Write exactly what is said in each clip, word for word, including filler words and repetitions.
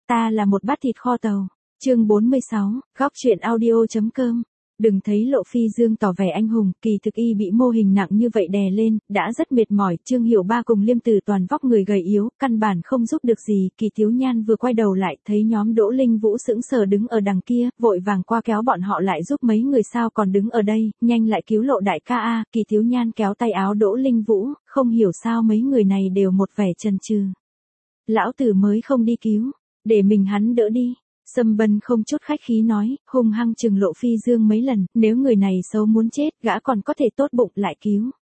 Ta là một bát thịt kho tàu. Chương bốn mươi sáu, góc truyện audio.com. Đừng thấy Lộ Phi Dương tỏ vẻ anh hùng, kỳ thực y bị mô hình nặng như vậy đè lên, đã rất mệt mỏi. Trương Hiểu Ba cùng Liêm Tử Toàn vóc người gầy yếu, căn bản không giúp được gì. Kỳ Thiếu Nhan vừa quay đầu lại, thấy nhóm Đỗ Linh Vũ sững sờ đứng ở đằng kia, vội vàng qua kéo bọn họ lại giúp mấy người sao còn đứng ở đây, nhanh lại cứu Lộ đại ca a. Kỳ Thiếu Nhan kéo tay áo Đỗ Linh Vũ, không hiểu sao mấy người này đều một vẻ chần chừ. Lão tử mới không đi cứu, để mình hắn đỡ đi. Sâm Bân không chút khách khí nói, hung hăng chừng Lộ Phi Dương mấy lần, nếu người này xấu muốn chết, gã còn có thể tốt bụng lại cứu.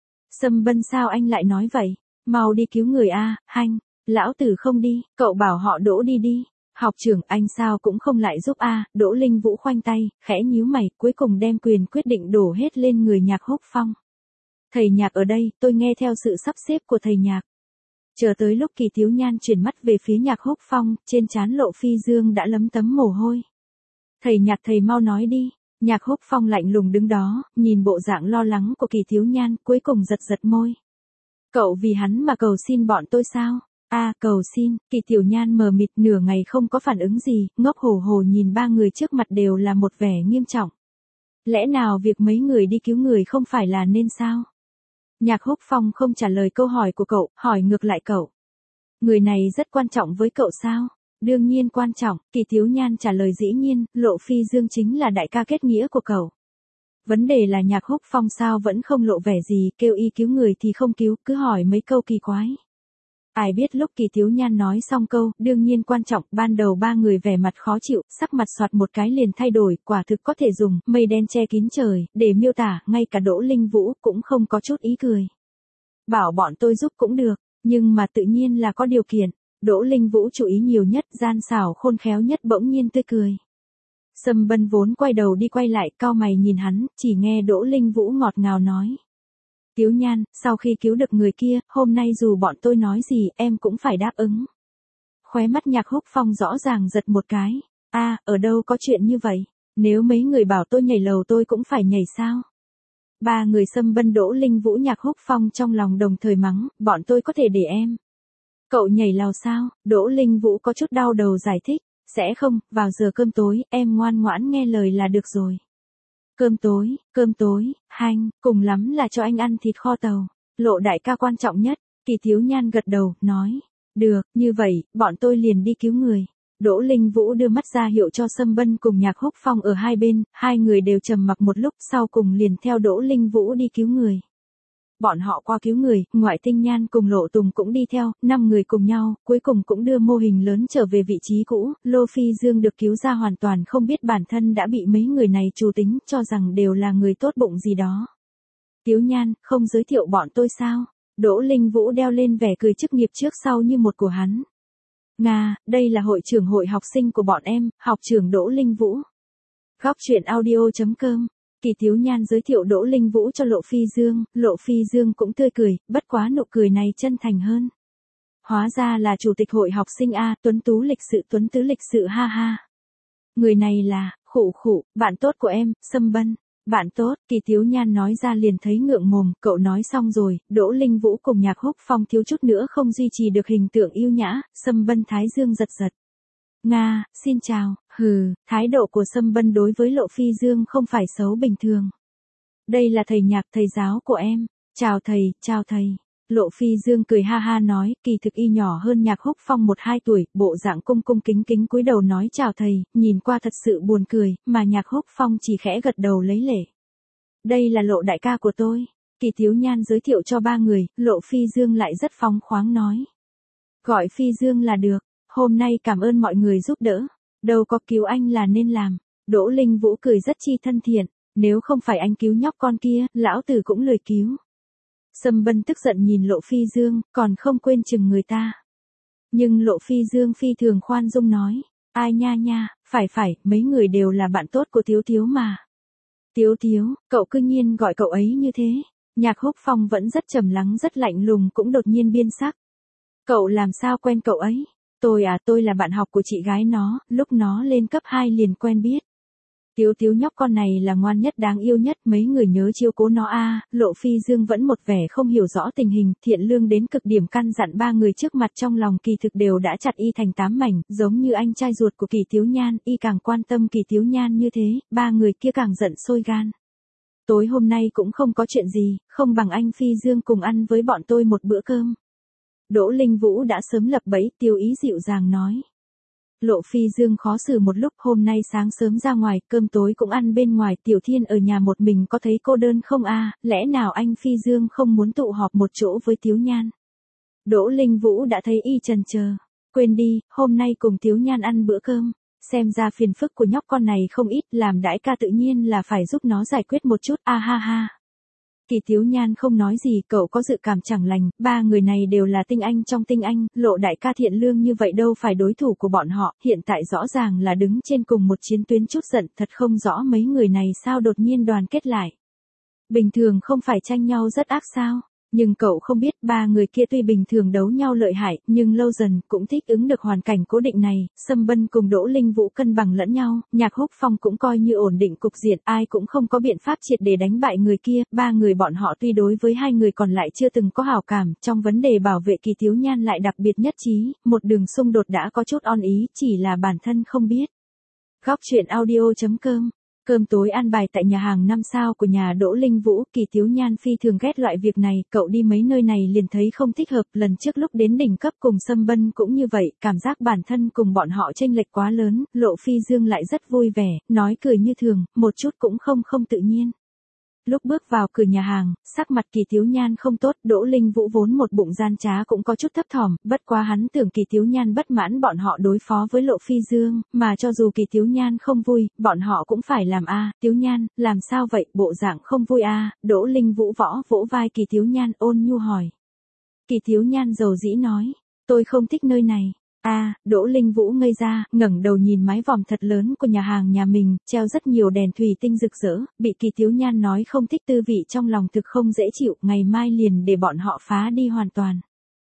Sâm Bân sao anh lại nói vậy? Mau đi cứu người a, hanh, lão tử không đi, cậu bảo họ Đỗ đi đi. Học trưởng anh sao cũng không lại giúp a. Đỗ Linh Vũ khoanh tay, khẽ nhíu mày, cuối cùng đem quyền quyết định đổ hết lên người Nhạc Húc Phong. Thầy Nhạc ở đây, tôi nghe theo sự sắp xếp của thầy Nhạc. Chờ tới lúc Kỳ Thiếu Nhan chuyển mắt về phía Nhạc Húc Phong, trên trán Lộ Phi Dương đã lấm tấm mồ hôi. Thầy Nhạc thầy mau nói đi. Nhạc Húc Phong lạnh lùng đứng đó, nhìn bộ dạng lo lắng của Kỳ Thiếu Nhan, cuối cùng giật giật môi. Cậu vì hắn mà cầu xin bọn tôi sao? A à, cầu xin. Kỳ Tiểu Nhan mờ mịt nửa ngày không có phản ứng gì, ngốc hổ hổ nhìn ba người trước mặt đều là một vẻ nghiêm trọng. Lẽ nào việc mấy người đi cứu người không phải là nên sao? Nhạc Húc Phong không trả lời câu hỏi của cậu, hỏi ngược lại cậu. Người này rất quan trọng với cậu sao? Đương nhiên quan trọng. Kỳ Thiếu Nhan trả lời dĩ nhiên, Lộ Phi Dương chính là đại ca kết nghĩa của cậu. Vấn đề là Nhạc Húc Phong sao vẫn không lộ vẻ gì, kêu y cứu người thì không cứu, cứ hỏi mấy câu kỳ quái. Ai biết lúc Kỳ Thiếu Nhan nói xong câu, đương nhiên quan trọng, ban đầu ba người vẻ mặt khó chịu, sắc mặt soạt một cái liền thay đổi, quả thực có thể dùng mây đen che kín trời để miêu tả, ngay cả Đỗ Linh Vũ cũng không có chút ý cười. Bảo bọn tôi giúp cũng được, nhưng mà tự nhiên là có điều kiện. Đỗ Linh Vũ chú ý nhiều nhất, gian xảo khôn khéo nhất bỗng nhiên tươi cười. Sâm Bân vốn quay đầu đi quay lại, cau mày nhìn hắn, chỉ nghe Đỗ Linh Vũ ngọt ngào nói. Thiếu Nhan, sau khi cứu được người kia, hôm nay dù bọn tôi nói gì, em cũng phải đáp ứng. Khóe mắt Nhạc Húc Phong rõ ràng giật một cái. A, à, ở đâu có chuyện như vậy? Nếu mấy người bảo tôi nhảy lầu tôi cũng phải nhảy sao? Ba người Sâm Bân Đỗ Linh Vũ Nhạc Húc Phong trong lòng đồng thời mắng, bọn tôi có thể để em. Cậu nhảy lầu sao? Đỗ Linh Vũ có chút đau đầu giải thích. Sẽ không, vào giờ cơm tối, em ngoan ngoãn nghe lời là được rồi. Cơm tối, cơm tối, hanh, cùng lắm là cho anh ăn thịt kho tàu. Lộ đại ca quan trọng nhất. Kỳ Thiếu Nhan gật đầu, nói. Được, như vậy, bọn tôi liền đi cứu người. Đỗ Linh Vũ đưa mắt ra hiệu cho Sâm Bân cùng Nhạc Húc Phong ở hai bên, hai người đều trầm mặc một lúc, sau cùng liền theo Đỗ Linh Vũ đi cứu người. Bọn họ qua cứu người, Ngoại Tinh Nhan cùng Lộ Tùng cũng đi theo, năm người cùng nhau, cuối cùng cũng đưa mô hình lớn trở về vị trí cũ. Lô Phi Dương được cứu ra hoàn toàn không biết bản thân đã bị mấy người này trù tính, cho rằng đều là người tốt bụng gì đó. Thiếu Nhan, không giới thiệu bọn tôi sao? Đỗ Linh Vũ đeo lên vẻ cười chức nghiệp trước sau như một của hắn. Nga, đây là hội trưởng hội học sinh của bọn em, học trưởng Đỗ Linh Vũ. Góc truyện audio.com. Kỳ Thiếu Nhan giới thiệu Đỗ Linh Vũ cho Lộ Phi Dương, Lộ Phi Dương cũng tươi cười, bất quá nụ cười này chân thành hơn. Hóa ra là chủ tịch hội học sinh A, tuấn tú lịch sự tuấn tứ lịch sự ha ha. Người này là, khụ khụ, bạn tốt của em, Sâm Bân. Bạn tốt, Kỳ Thiếu Nhan nói ra liền thấy ngượng mồm, cậu nói xong rồi, Đỗ Linh Vũ cùng Nhạc Húc Phong thiếu chút nữa không duy trì được hình tượng yêu nhã, Sâm Bân thái dương giật giật. Nga, xin chào, hừ, thái độ của Sâm Bân đối với Lộ Phi Dương không phải xấu bình thường. Đây là thầy Nhạc, thầy giáo của em. Chào thầy, chào thầy. Lộ Phi Dương cười ha ha nói, kỳ thực y nhỏ hơn Nhạc Húc Phong một hai tuổi, bộ dạng cung cung kính kính cúi đầu nói chào thầy, nhìn qua thật sự buồn cười, mà Nhạc Húc Phong chỉ khẽ gật đầu lấy lệ. Đây là Lộ đại ca của tôi. Kỳ Thiếu Nhan giới thiệu cho ba người, Lộ Phi Dương lại rất phóng khoáng nói. Gọi Phi Dương là được. Hôm nay cảm ơn mọi người giúp đỡ. Đâu có cứu anh là nên làm. Đỗ Linh Vũ cười rất chi thân thiện. Nếu không phải anh cứu nhóc con kia, lão tử cũng lười cứu. Sâm Bân tức giận nhìn Lộ Phi Dương, còn không quên chừng người ta. Nhưng Lộ Phi Dương phi thường khoan dung nói. Ai nha nha, phải phải, mấy người đều là bạn tốt của Thiếu Thiếu mà. Thiếu Thiếu, cậu cứ nhiên gọi cậu ấy như thế. Nhạc Húc Phong vẫn rất trầm lắng rất lạnh lùng cũng đột nhiên biên sắc. Cậu làm sao quen cậu ấy? Tôi à, tôi là bạn học của chị gái nó, lúc nó lên cấp hai liền quen biết. Tiếu Tiếu nhóc con này là ngoan nhất đáng yêu nhất, mấy người nhớ chiếu cố nó a. Lộ Phi Dương vẫn một vẻ không hiểu rõ tình hình, thiện lương đến cực điểm, căn dặn ba người trước mặt trong lòng kỳ thực đều đã chặt y thành tám mảnh, giống như anh trai ruột của Kỳ Tiếu Nhan, y càng quan tâm Kỳ Tiếu Nhan như thế, ba người kia càng giận sôi gan. Tối hôm nay cũng không có chuyện gì, không bằng anh Phi Dương cùng ăn với bọn tôi một bữa cơm. Đỗ Linh Vũ đã sớm lập bẫy, Tiêu Ý dịu dàng nói. Lộ Phi Dương khó xử một lúc, hôm nay sáng sớm ra ngoài, cơm tối cũng ăn bên ngoài, Tiểu Thiên ở nhà một mình có thấy cô đơn không a? Lẽ nào anh Phi Dương không muốn tụ họp một chỗ với Tiếu Nhan? Đỗ Linh Vũ đã thấy y chần chờ. Quên đi, hôm nay cùng Tiếu Nhan ăn bữa cơm. Xem ra phiền phức của nhóc con này không ít, làm đại ca tự nhiên là phải giúp nó giải quyết một chút, a ha ha. Kỳ Tiếu Nhan không nói gì, cậu có dự cảm chẳng lành, ba người này đều là tinh anh trong tinh anh, Lộ đại ca thiện lương như vậy đâu phải đối thủ của bọn họ, hiện tại rõ ràng là đứng trên cùng một chiến tuyến, chút giận, thật không rõ mấy người này sao đột nhiên đoàn kết lại. Bình thường không phải tranh nhau rất ác sao? Nhưng cậu không biết, ba người kia tuy bình thường đấu nhau lợi hại, nhưng lâu dần cũng thích ứng được hoàn cảnh cố định này, Sâm Bân cùng Đỗ Linh Vũ cân bằng lẫn nhau, Nhạc Húc Phong cũng coi như ổn định cục diện, ai cũng không có biện pháp triệt để đánh bại người kia, ba người bọn họ tuy đối với hai người còn lại chưa từng có hảo cảm, trong vấn đề bảo vệ Kỳ Tiếu Nhan lại đặc biệt nhất trí, một đường xung đột đã có chút on ý, chỉ là bản thân không biết. Góc truyện audio chấm com. Cơm tối ăn bài tại nhà hàng năm sao của nhà Đỗ Linh Vũ, Kỳ Tiếu Nhan phi thường ghét loại việc này, cậu đi mấy nơi này liền thấy không thích hợp, lần trước lúc đến đỉnh cấp cùng Sâm Bân cũng như vậy, cảm giác bản thân cùng bọn họ chênh lệch quá lớn, Lộ Phi Dương lại rất vui vẻ, nói cười như thường, một chút cũng không không tự nhiên. Lúc bước vào cửa nhà hàng, sắc mặt Kỳ Tiếu Nhan không tốt, Đỗ Linh Vũ vốn một bụng gian trá cũng có chút thấp thỏm, bất quá hắn tưởng Kỳ Tiếu Nhan bất mãn bọn họ đối phó với Lộ Phi Dương, mà cho dù Kỳ Tiếu Nhan không vui, bọn họ cũng phải làm a. Tiếu Nhan, làm sao vậy, bộ dạng không vui a? Đỗ Linh Vũ võ vỗ vai Kỳ Tiếu Nhan, ôn nhu hỏi. Kỳ Tiếu Nhan dầu dĩ nói, tôi không thích nơi này. A, à, Đỗ Linh Vũ ngây ra, ngẩng đầu nhìn mái vòm thật lớn của nhà hàng nhà mình, treo rất nhiều đèn thủy tinh rực rỡ, bị Kỳ Tiếu Nhan nói không thích tư vị trong lòng thực không dễ chịu, ngày mai liền để bọn họ phá đi hoàn toàn.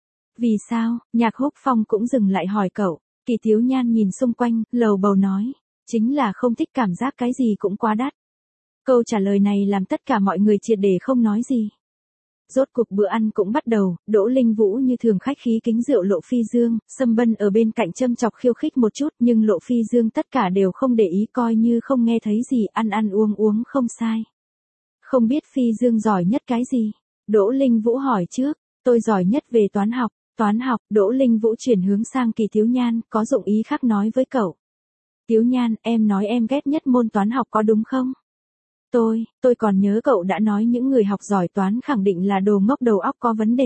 Vì sao? Nhạc Húc Phong cũng dừng lại hỏi cậu. Kỳ Tiếu Nhan nhìn xung quanh, lầu bầu nói, chính là không thích cảm giác cái gì cũng quá đắt. Câu trả lời này làm tất cả mọi người triệt để không nói gì. Rốt cuộc bữa ăn cũng bắt đầu, Đỗ Linh Vũ như thường khách khí kính rượu Lộ Phi Dương, Sâm Bân ở bên cạnh châm chọc khiêu khích một chút, nhưng Lộ Phi Dương tất cả đều không để ý, coi như không nghe thấy gì, ăn ăn uống uống không sai. Không biết Phi Dương giỏi nhất cái gì? Đỗ Linh Vũ hỏi trước, tôi giỏi nhất về toán học, toán học, Đỗ Linh Vũ chuyển hướng sang Kỳ Tiếu Nhan, có dụng ý khác nói với cậu. Tiếu Nhan, em nói em ghét nhất môn toán học có đúng không? Tôi, tôi còn nhớ cậu đã nói những người học giỏi toán khẳng định là đồ ngốc đầu óc có vấn đề.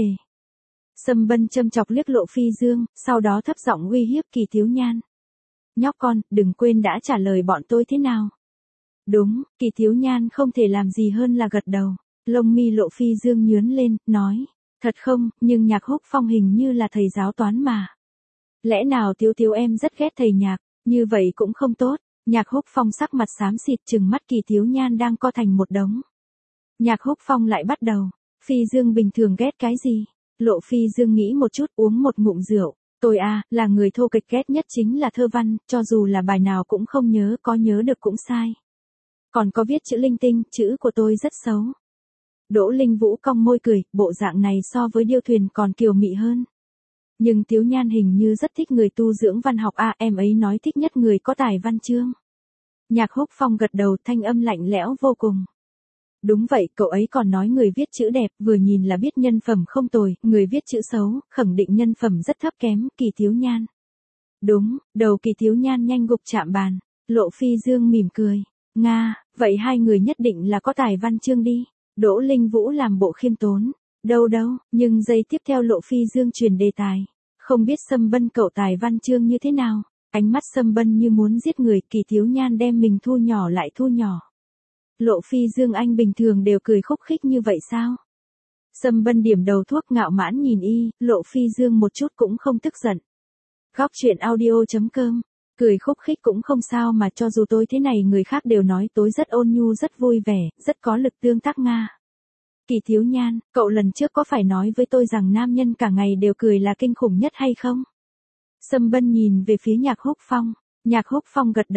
Sâm Bân châm chọc liếc Lộ Phi Dương, sau đó thấp giọng uy hiếp Kỳ Tiếu Nhan. Nhóc con, đừng quên đã trả lời bọn tôi thế nào. Đúng, Kỳ Tiếu Nhan không thể làm gì hơn là gật đầu. Lông mi Lộ Phi Dương nhướng lên, nói. Thật không, nhưng Nhạc Húc Phong hình như là thầy giáo toán mà. Lẽ nào Tiếu Tiếu em rất ghét thầy Nhạc, như vậy cũng không tốt. Nhạc Húc Phong sắc mặt xám xịt trừng mắt Kỳ Tiếu Nhan đang co thành một đống. Nhạc Húc Phong lại bắt đầu. Phi Dương bình thường ghét cái gì? Lộ Phi Dương nghĩ một chút, uống một ngụm rượu. Tôi à, là người thô kịch, ghét nhất chính là thơ văn, cho dù là bài nào cũng không nhớ, có nhớ được cũng sai. Còn có viết chữ linh tinh, chữ của tôi rất xấu. Đỗ Linh Vũ cong môi cười, bộ dạng này so với Điêu Thuyền còn kiều mị hơn. Nhưng Tiếu Nhan hình như rất thích người tu dưỡng văn học a, à, em ấy nói thích nhất người có tài văn chương. Nhạc Húc Phong gật đầu, thanh âm lạnh lẽo vô cùng. Đúng vậy, cậu ấy còn nói người viết chữ đẹp, vừa nhìn là biết nhân phẩm không tồi, người viết chữ xấu, khẳng định nhân phẩm rất thấp kém, Kỳ Tiếu Nhan. Đúng, đầu Kỳ Tiếu Nhan nhanh gục chạm bàn, Lộ Phi Dương mỉm cười. Nga, vậy hai người nhất định là có tài văn chương đi. Đỗ Linh Vũ làm bộ khiêm tốn. Đâu đâu, nhưng giây tiếp theo Lộ Phi Dương truyền đề tài. Không biết Sâm Bân cậu tài văn chương như thế nào? Ánh mắt Sâm Bân như muốn giết người, Kỳ Tiếu Nhan đem mình thu nhỏ lại thu nhỏ. Lộ Phi Dương anh bình thường đều cười khúc khích như vậy sao? Sâm Bân điểm đầu thuốc ngạo mãn nhìn y, Lộ Phi Dương một chút cũng không tức giận. Góc truyện audio chấm com. Cười khúc khích cũng không sao mà, cho dù tôi thế này người khác đều nói tôi rất ôn nhu, rất vui vẻ, rất có lực tương tác Nga. Kỳ Tiếu Nhan, cậu lần trước có phải nói với tôi rằng nam nhân cả ngày đều cười là kinh khủng nhất hay không? Sâm Bân nhìn về phía Nhạc Húc Phong. Nhạc Húc Phong gật đầu.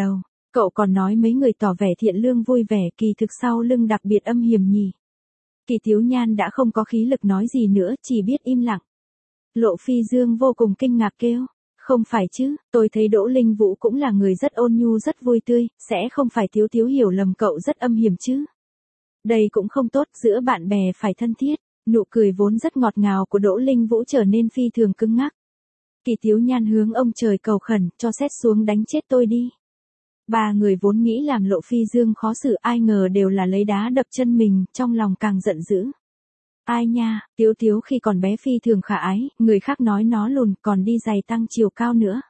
Cậu còn nói mấy người tỏ vẻ thiện lương vui vẻ kỳ thực sau lưng đặc biệt âm hiểm nhỉ. Kỳ Thiếu Nhan đã không có khí lực nói gì nữa, chỉ biết im lặng. Lộ Phi Dương vô cùng kinh ngạc kêu. Không phải chứ, tôi thấy Đỗ Linh Vũ cũng là người rất ôn nhu rất vui tươi, sẽ không phải Thiếu Thiếu hiểu lầm cậu rất âm hiểm chứ. Đây cũng không tốt, giữa bạn bè phải thân thiết. Nụ cười vốn rất ngọt ngào của Đỗ Linh Vũ trở nên phi thường cứng ngắc. Kỳ Thiếu Nhan hướng ông trời cầu khẩn, cho sét xuống đánh chết tôi đi. Ba người vốn nghĩ làm Lộ Phi Dương khó xử, ai ngờ đều là lấy đá đập chân mình, trong lòng càng giận dữ. Ai nha, Thiếu Thiếu khi còn bé phi thường khả ái, người khác nói nó lùn, còn đi giày tăng chiều cao nữa.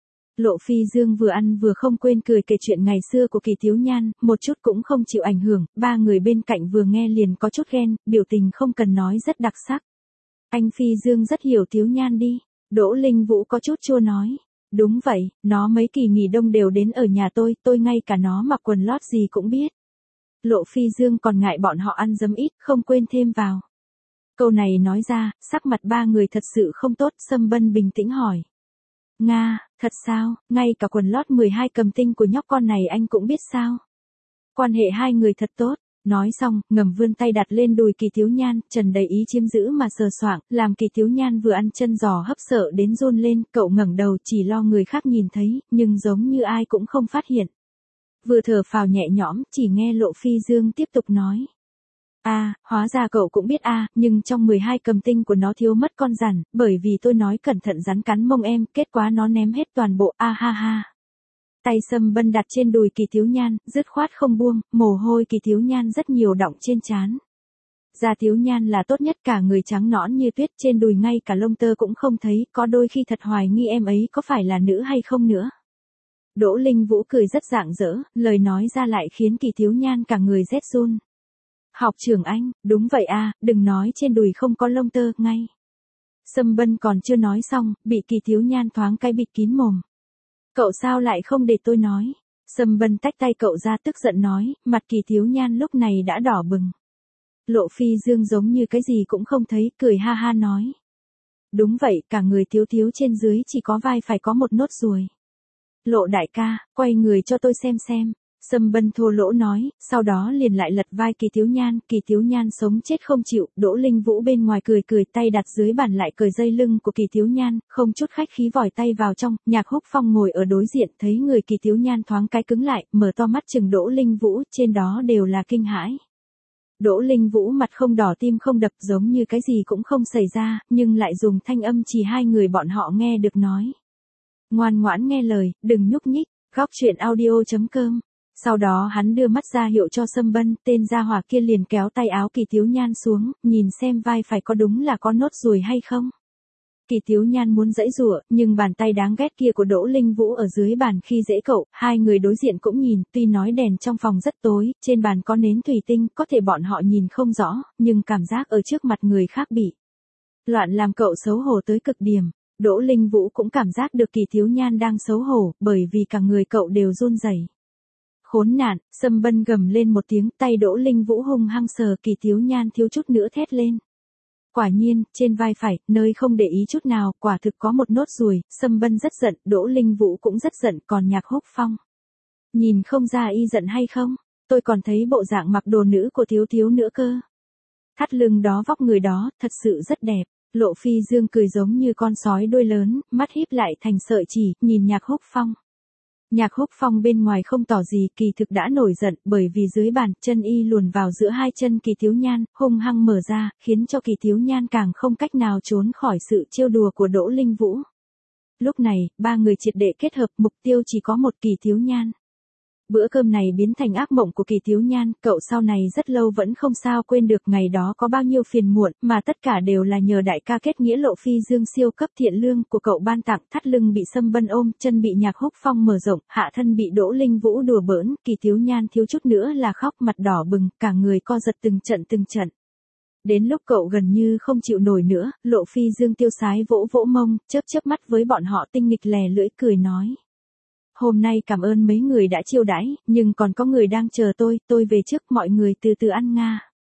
Lộ Phi Dương vừa ăn vừa không quên cười kể chuyện ngày xưa của Kỳ Thiếu Nhan, một chút cũng không chịu ảnh hưởng, ba người bên cạnh vừa nghe liền có chút ghen, biểu tình không cần nói rất đặc sắc. Anh Phi Dương rất hiểu Thiếu Nhan đi, Đỗ Linh Vũ có chút chua nói. Đúng vậy, nó mấy kỳ nghỉ đông đều đến ở nhà tôi, tôi ngay cả nó mặc quần lót gì cũng biết. Lộ Phi Dương còn ngại bọn họ ăn dấm ít, không quên thêm vào. Câu này nói ra, sắc mặt ba người thật sự không tốt, Sâm Bân bình tĩnh hỏi. Nga, thật sao, ngay cả quần lót mười hai cầm tinh của nhóc con này anh cũng biết sao? Quan hệ hai người thật tốt. Nói xong, ngầm vươn tay đặt lên đùi Kỳ Thiếu Nhan, trần đầy ý chiếm giữ mà sờ soạng, làm Kỳ Thiếu Nhan vừa ăn chân giò hấp sợ đến run lên, cậu ngẩng đầu chỉ lo người khác nhìn thấy, nhưng giống như ai cũng không phát hiện. Vừa thở phào nhẹ nhõm, chỉ nghe Lộ Phi Dương tiếp tục nói. A, à, hóa ra cậu cũng biết a, à, nhưng trong mười hai cầm tinh của nó thiếu mất con rắn, bởi vì tôi nói cẩn thận rắn cắn mông em, kết quả nó ném hết toàn bộ, a ha ha. Tay Sâm Bân đặt trên đùi Kỳ Thiếu Nhan, dứt khoát không buông, mồ hôi Kỳ Thiếu Nhan rất nhiều đọng trên trán. Da Thiếu Nhan là tốt nhất, cả người trắng nõn như tuyết, trên đùi ngay cả lông tơ cũng không thấy, có đôi khi thật hoài nghi em ấy có phải là nữ hay không nữa. Đỗ Linh Vũ cười rất rạng rỡ, lời nói ra lại khiến Kỳ Thiếu Nhan cả người rét run. Học trưởng anh, đúng vậy à, đừng nói trên đùi không có lông tơ, ngay. Sâm Bân còn chưa nói xong, bị Kỳ Thiếu Nhan thoáng cái bịt kín mồm. Cậu sao lại không để tôi nói? Sâm Bân tách tay cậu ra tức giận nói, mặt Kỳ Thiếu Nhan lúc này đã đỏ bừng. Lộ Phi Dương giống như cái gì cũng không thấy, cười ha ha nói. Đúng vậy, cả người Thiếu Thiếu trên dưới chỉ có vai phải có một nốt ruồi. Lộ đại ca, quay người cho tôi xem xem. Sâm Bân thô lỗ nói, sau đó liền lại lật vai Kỳ Thiếu Nhan, Kỳ Thiếu Nhan sống chết không chịu, Đỗ Linh Vũ bên ngoài cười cười, tay đặt dưới bàn lại cởi dây lưng của Kỳ Thiếu Nhan, không chút khách khí vòi tay vào trong, Nhạc Húc Phong ngồi ở đối diện, thấy người Kỳ Thiếu Nhan thoáng cái cứng lại, mở to mắt chừng Đỗ Linh Vũ, trên đó đều là kinh hãi. Đỗ Linh Vũ mặt không đỏ tim không đập giống như cái gì cũng không xảy ra, nhưng lại dùng thanh âm chỉ hai người bọn họ nghe được nói. Ngoan ngoãn nghe lời, đừng nhúc nhích, góc truyện audio chấm com. Sau đó hắn đưa mắt ra hiệu cho Sâm Bân, tên gia hỏa kia liền kéo tay áo Kỳ Thiếu Nhan xuống, nhìn xem vai phải có đúng là có nốt ruồi hay không. Kỳ Thiếu Nhan muốn giãy giụa, nhưng bàn tay đáng ghét kia của Đỗ Linh Vũ ở dưới bàn khi dễ cậu, hai người đối diện cũng nhìn, tuy nói đèn trong phòng rất tối, trên bàn có nến thủy tinh, có thể bọn họ nhìn không rõ, nhưng cảm giác ở trước mặt người khác bị loạn làm cậu xấu hổ tới cực điểm. Đỗ Linh Vũ cũng cảm giác được Kỳ Thiếu Nhan đang xấu hổ, bởi vì cả người cậu đều run rẩy. Khốn nạn, Sâm Bân gầm lên một tiếng, tay Đỗ Linh Vũ hung hăng sờ Kỳ Thiếu Nhan thiếu chút nữa thét lên. Quả nhiên, trên vai phải, nơi không để ý chút nào, quả thực có một nốt ruồi, Sâm Bân rất giận, Đỗ Linh Vũ cũng rất giận, còn Nhạc Húc Phong. Nhìn không ra y giận hay không, tôi còn thấy bộ dạng mặc đồ nữ của Thiếu Thiếu nữa cơ. Thắt lưng đó vóc người đó, thật sự rất đẹp. Lộ Phi Dương cười giống như con sói đuôi lớn, mắt híp lại thành sợi chỉ, nhìn Nhạc Húc Phong. Nhạc Húc Phong bên ngoài không tỏ gì, kỳ thực đã nổi giận, bởi vì dưới bàn, chân y luồn vào giữa hai chân Kỳ Thiếu Nhan, hung hăng mở ra, khiến cho Kỳ Thiếu Nhan càng không cách nào trốn khỏi sự trêu đùa của Đỗ Linh Vũ. Lúc này, ba người triệt để kết hợp, mục tiêu chỉ có một Kỳ Thiếu Nhan. Bữa cơm này biến thành ác mộng của Kỳ Thiếu Nhan, cậu sau này rất lâu vẫn không sao quên được ngày đó có bao nhiêu phiền muộn, mà tất cả đều là nhờ đại ca kết nghĩa Lộ Phi Dương siêu cấp thiện lương của cậu ban tặng, thắt lưng bị Sâm Bân ôm, chân bị Nhạc Húc Phong mở rộng, hạ thân bị Đỗ Linh Vũ đùa bỡn, Kỳ Thiếu Nhan thiếu chút nữa là khóc, mặt đỏ bừng, cả người co giật từng trận từng trận. Đến lúc cậu gần như không chịu nổi nữa, Lộ Phi Dương tiêu sái vỗ vỗ mông, chớp chớp mắt với bọn họ tinh nghịch lè lưỡi cười nói. Hôm nay cảm ơn mấy người đã chiêu đãi, nhưng còn có người đang chờ tôi, tôi về trước, mọi người từ từ ăn nga.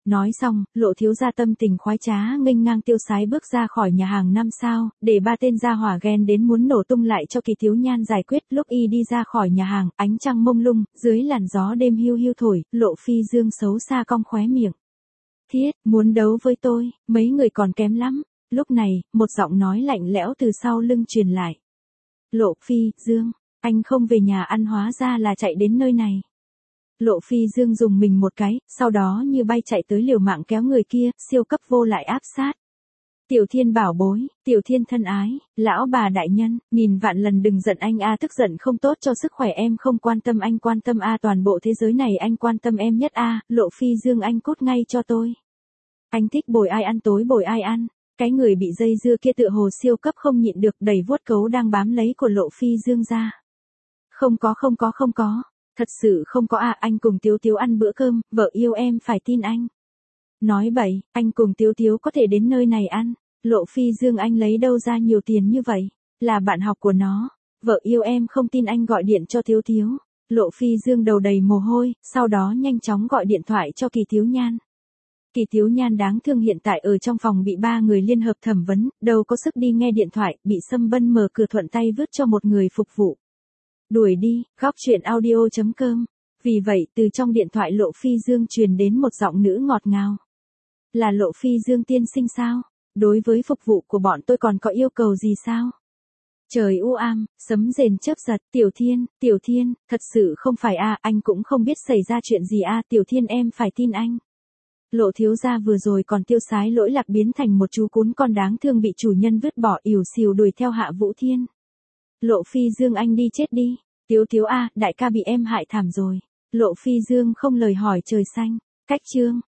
Nói xong, Lộ thiếu gia tâm tình khoái trá nghênh ngang tiêu sái bước ra khỏi nhà hàng năm sao, để ba tên gia hỏa ghen đến muốn nổ tung lại cho Kỳ Thiếu Nhan giải quyết. Lúc y đi ra khỏi nhà hàng, ánh trăng mông lung, dưới làn gió đêm hiu hiu thổi, Lộ Phi Dương xấu xa cong khóe miệng. Thiết, muốn đấu với tôi, mấy người còn kém lắm. Lúc này, một giọng nói lạnh lẽo từ sau lưng truyền lại. Lộ Phi Dương, anh không về nhà ăn hóa ra là chạy đến nơi này. Lộ Phi Dương dùng mình một cái, sau đó như bay chạy tới liều mạng kéo người kia, siêu cấp vô lại áp sát. Tiểu Thiên bảo bối, Tiểu Thiên thân ái, lão bà đại nhân, nghìn vạn lần đừng giận anh a, tức giận không tốt cho sức khỏe em, không quan tâm anh quan tâm a, toàn bộ thế giới này anh quan tâm em nhất a, Lộ Phi Dương anh cút ngay cho tôi. Anh thích bồi ai ăn tối bồi ai ăn. Cái người bị dây dưa kia tựa hồ siêu cấp không nhịn được, đẩy vuốt cấu đang bám lấy của Lộ Phi Dương ra. Không có không có không có, thật sự không có à, anh cùng Tiếu Tiếu ăn bữa cơm, vợ yêu em phải tin anh. Nói bậy, anh cùng Tiếu Tiếu có thể đến nơi này ăn, Lộ Phi Dương anh lấy đâu ra nhiều tiền như vậy, là bạn học của nó, vợ yêu em không tin anh gọi điện cho Tiếu Tiếu. Lộ Phi Dương đầu đầy mồ hôi, sau đó nhanh chóng gọi điện thoại cho Kỳ Thiếu Nhan. Kỳ Thiếu Nhan đáng thương hiện tại ở trong phòng bị ba người liên hợp thẩm vấn, đâu có sức đi nghe điện thoại, bị Sâm Bân mở cửa thuận tay vứt cho một người phục vụ. Đuổi đi, góc chuyện audio chấm com. Vì vậy, từ trong điện thoại Lộ Phi Dương truyền đến một giọng nữ ngọt ngào. Là Lộ Phi Dương tiên sinh sao? Đối với phục vụ của bọn tôi còn có yêu cầu gì sao? Trời u am, sấm rền chớp giật, Tiểu Thiên, Tiểu Thiên, thật sự không phải a, à, anh cũng không biết xảy ra chuyện gì a, à, Tiểu Thiên em phải tin anh. Lộ thiếu gia vừa rồi còn tiêu sái lỗi lạc biến thành một chú cún con đáng thương bị chủ nhân vứt bỏ ỉu xìu đuổi theo Hạ Vũ Thiên. Lộ Phi Dương anh đi chết đi, Tiếu Tiếu a, đại ca bị em hại thảm rồi. Lộ Phi Dương không lời hỏi trời xanh, cách chương.